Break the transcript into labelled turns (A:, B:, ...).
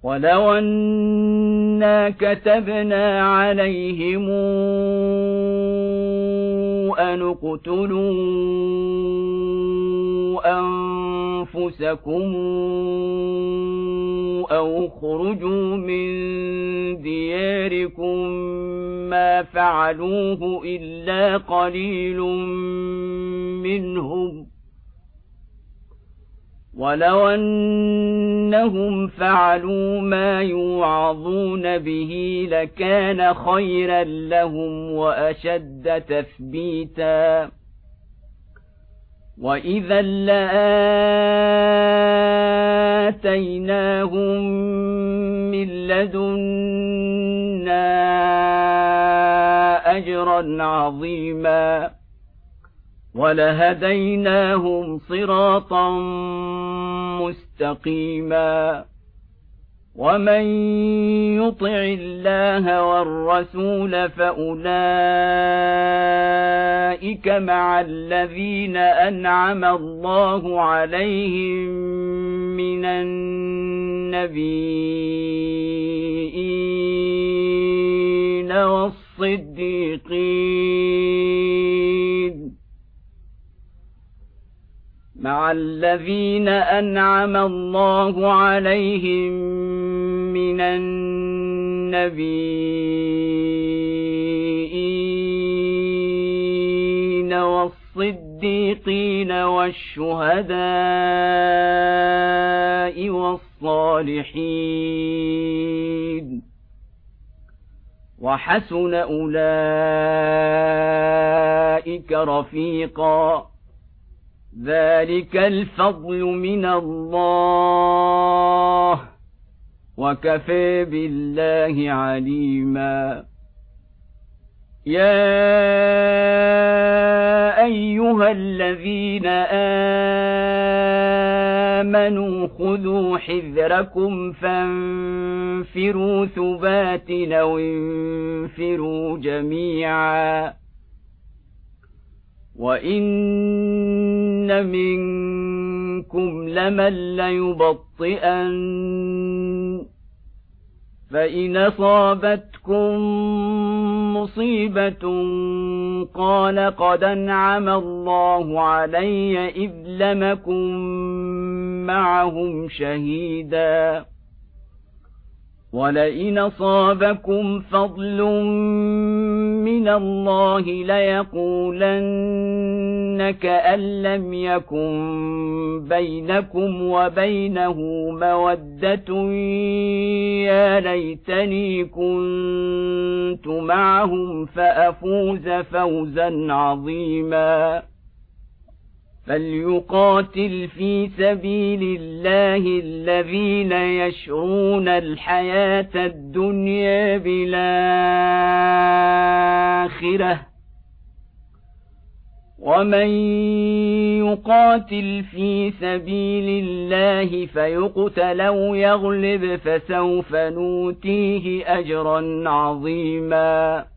A: ولو أنا كتبنا عليهم أن اقتلوا أنفسكم أو اخرجوا من دياركم ما فعلوه إلا قليل منهم ولو أنهم فعلوا ما يوعظون به لكان خيرا لهم وأشد تثبيتا وإذا لآتيناهم من لدنا أجرا عظيما ولهديناهم صراطا مستقيما ومن يطع الله والرسول فأولئك مع الذين أنعم الله عليهم من النبيين والصديقين مع الذين أنعم الله عليهم من النبيين والصديقين والشهداء والصالحين وحسن أولئك رفيقا ذلك الفضل من الله وكفى بالله عليما يا أيها الذين آمنوا خذوا حذركم فانفروا ثبات أو انفروا جميعا وإن منكم لمن ليبطئن فإن أصابتكم مصيبة قال قد أنعم الله علي إذ لم أكن معهم شهيدا ولئن أصابكم فضل من الله ليقولن كأن لم يكن بينكم وبينه مودة يا ليتني كنت معهم فأفوز فوزا عظيما فليقاتل في سبيل الله الذين يشرون الحياة الدنيا بالآخرة ومن يقاتل في سبيل الله فيقتل أو يغلب فسوف نؤتيه أجرا عظيما